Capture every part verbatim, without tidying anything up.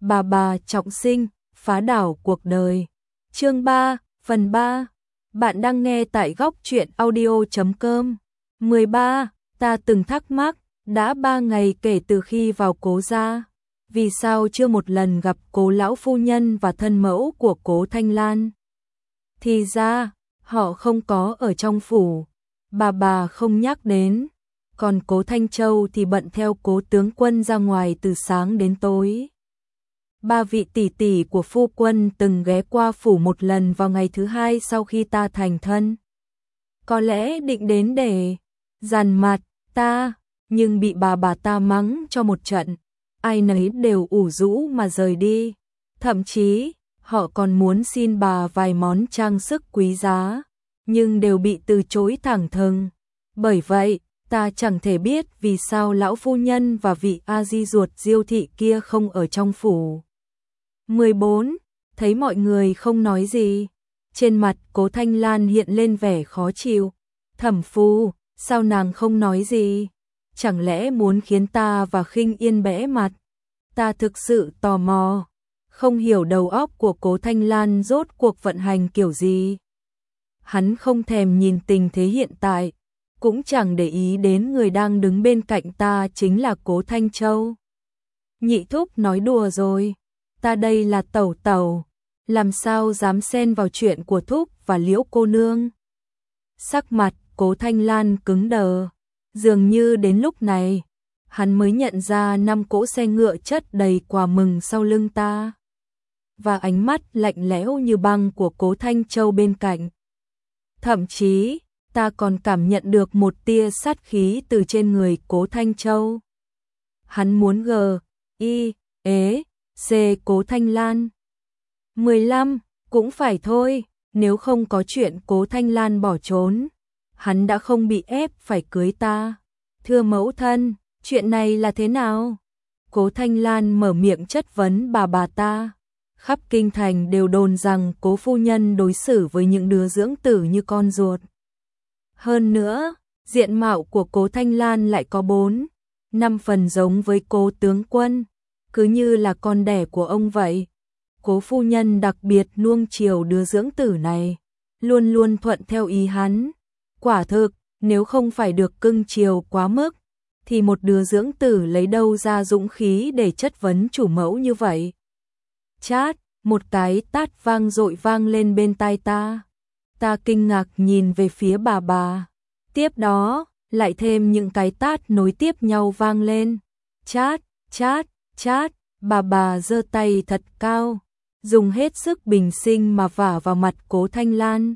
bà bà trọng sinh, phá đảo cuộc đời. Chương ba, phần ba. Bạn đang nghe tại góc truyện audio chấm com. mười ba. Ta từng thắc mắc, đã ba ngày kể từ khi vào Cố gia, vì sao chưa một lần gặp Cố lão phu nhân và thân mẫu của Cố Thanh Lan? Thì ra, họ không có ở trong phủ, bà bà không nhắc đến. Còn Cố Thanh Châu thì bận theo Cố tướng quân ra ngoài từ sáng đến tối. Ba vị tỷ tỷ của phu quân từng ghé qua phủ một lần vào ngày thứ hai sau khi ta thành thân. Có lẽ định đến để dằn mặt ta, nhưng bị bà bà ta mắng cho một trận. Ai nấy đều ủ rũ mà rời đi. Thậm chí, họ còn muốn xin bà vài món trang sức quý giá, nhưng đều bị từ chối thẳng thừng. Bởi vậy, ta chẳng thể biết vì sao lão phu nhân và vị a di ruột Diêu thị kia không ở trong phủ. mười bốn. Thấy mọi người không nói gì, trên mặt Cố Thanh Lan hiện lên vẻ khó chịu. Thẩm phu, sao nàng không nói gì? Chẳng lẽ muốn khiến ta và Khinh Yên bẽ mặt? Ta thực sự tò mò, không hiểu đầu óc của Cố Thanh Lan rốt cuộc vận hành kiểu gì. Hắn không thèm nhìn tình thế hiện tại, cũng chẳng để ý đến người đang đứng bên cạnh ta chính là Cố Thanh Châu. Nhị thúc nói đùa rồi, ta đây là tẩu tẩu, làm sao dám xen vào chuyện của thúc và Liễu cô nương. Sắc mặt Cố Thanh Lan cứng đờ, dường như đến lúc này, hắn mới nhận ra năm cỗ xe ngựa chất đầy quà mừng sau lưng ta. Và ánh mắt lạnh lẽo như băng của Cố Thanh Châu bên cạnh. Thậm chí, ta còn cảm nhận được một tia sát khí từ trên người Cố Thanh Châu. Hắn muốn gờ, y, ế, c Cố Thanh Lan. mười lăm, cũng phải thôi, nếu không có chuyện Cố Thanh Lan bỏ trốn, hắn đã không bị ép phải cưới ta. Thưa mẫu thân, chuyện này là thế nào? Cố Thanh Lan mở miệng chất vấn bà bà ta. Khắp kinh thành đều đồn rằng Cố phu nhân đối xử với những đứa dưỡng tử như con ruột. Hơn nữa, diện mạo của Cố Thanh Lan lại có bốn, năm phần giống với Cố tướng quân, cứ như là con đẻ của ông vậy. Cố phu nhân đặc biệt nuông chiều đứa dưỡng tử này, luôn luôn thuận theo ý hắn. Quả thực, nếu không phải được cưng chiều quá mức, thì một đứa dưỡng tử lấy đâu ra dũng khí để chất vấn chủ mẫu như vậy. Chát, một cái tát vang dội vang lên bên tai ta. Ta kinh ngạc nhìn về phía bà bà. Tiếp đó, lại thêm những cái tát nối tiếp nhau vang lên. Chát, chát, chát, bà bà giơ tay thật cao, dùng hết sức bình sinh mà vả vào mặt Cố Thanh Lan.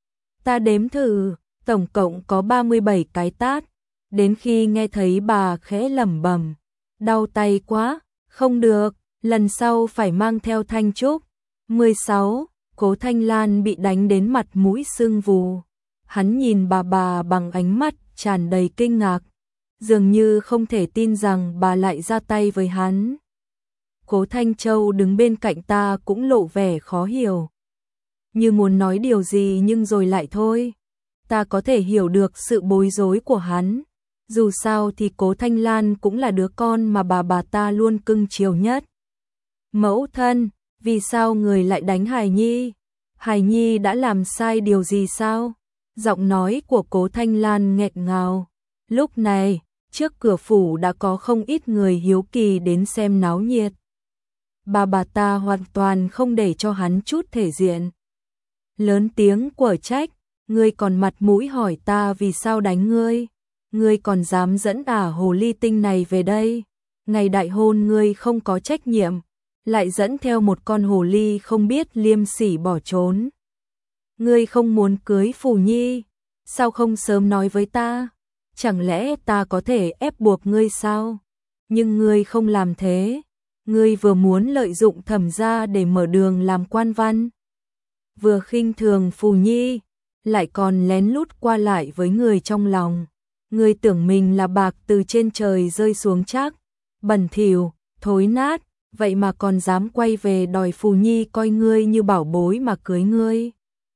Ta đếm thử, tổng cộng có ba mươi bảy cái tát, đến khi nghe thấy bà khẽ lẩm bẩm, đau tay quá, không được, lần sau phải mang theo thanh trúc. mười sáu. Cố Thanh Lan bị đánh đến mặt mũi sưng vù. Hắn nhìn bà bà bằng ánh mắt tràn đầy kinh ngạc, dường như không thể tin rằng bà lại ra tay với hắn. Cố Thanh Châu đứng bên cạnh ta cũng lộ vẻ khó hiểu, như muốn nói điều gì nhưng rồi lại thôi. Ta có thể hiểu được sự bối rối của hắn. Dù sao thì Cố Thanh Lan cũng là đứa con mà bà bà ta luôn cưng chiều nhất. Mẫu thân, vì sao người lại đánh Hải Nhi? Hải Nhi đã làm sai điều gì sao? Giọng nói của Cố Thanh Lan nghẹn ngào. Lúc này, trước cửa phủ đã có không ít người hiếu kỳ đến xem náo nhiệt. Bà bà ta hoàn toàn không để cho hắn chút thể diện. Lớn tiếng quở trách, ngươi còn mặt mũi hỏi ta vì sao đánh ngươi? Ngươi còn dám dẫn ả hồ ly tinh này về đây? Ngày đại hôn ngươi không có trách nhiệm, lại dẫn theo một con hồ ly không biết liêm sỉ bỏ trốn. Ngươi không muốn cưới Phù Nhi, sao không sớm nói với ta? Chẳng lẽ ta có thể ép buộc ngươi sao? Nhưng ngươi không làm thế, ngươi vừa muốn lợi dụng Thẩm gia để mở đường làm quan văn, vừa khinh thường Phù Nhi, lại còn lén lút qua lại với người trong lòng. Ngươi tưởng mình là bạc từ trên trời rơi xuống chắc, bẩn thỉu, thối nát, vậy mà còn dám quay về đòi Phù Nhi coi ngươi như bảo bối mà cưới ngươi.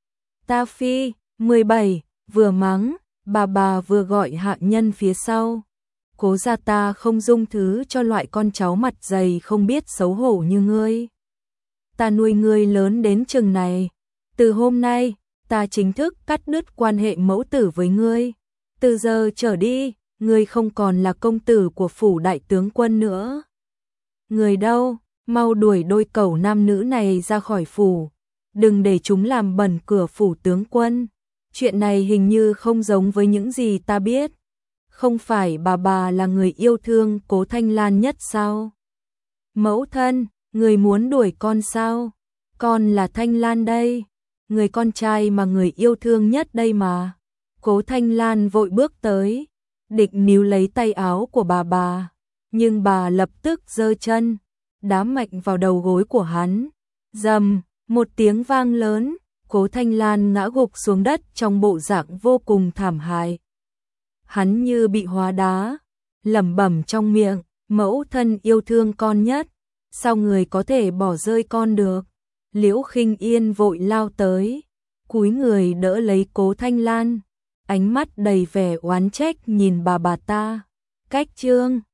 Ta phi. Mười bảy. Vừa mắng, bà bà vừa gọi hạ nhân phía sau. Cố gia ta không dung thứ cho loại con cháu mặt dày không biết xấu hổ như ngươi. Ta nuôi ngươi lớn đến chừng này, từ hôm nay, ta chính thức cắt đứt quan hệ mẫu tử với ngươi. Từ giờ trở đi, ngươi không còn là công tử của phủ đại tướng quân nữa. Người đâu, mau đuổi đôi cẩu nam nữ này ra khỏi phủ, đừng để chúng làm bẩn cửa phủ tướng quân. Chuyện này hình như không giống với những gì ta biết. Không phải bà bà là người yêu thương Cố Thanh Lan nhất sao? Mẫu thân, người muốn đuổi con sao? Con là Thanh Lan đây, người con trai mà người yêu thương nhất đây mà. Cố Thanh Lan vội bước tới, định níu lấy tay áo của bà bà, nhưng bà lập tức giơ chân, đá mạnh vào đầu gối của hắn. Rầm, một tiếng vang lớn, Cố Thanh Lan ngã gục xuống đất trong bộ dạng vô cùng thảm hại. Hắn như bị hóa đá, lẩm bẩm trong miệng, mẫu thân yêu thương con nhất, sao người có thể bỏ rơi con được? Liễu Khinh Yên vội lao tới, cúi người đỡ lấy Cố Thanh Lan, ánh mắt đầy vẻ oán trách nhìn bà bà ta. Cách chương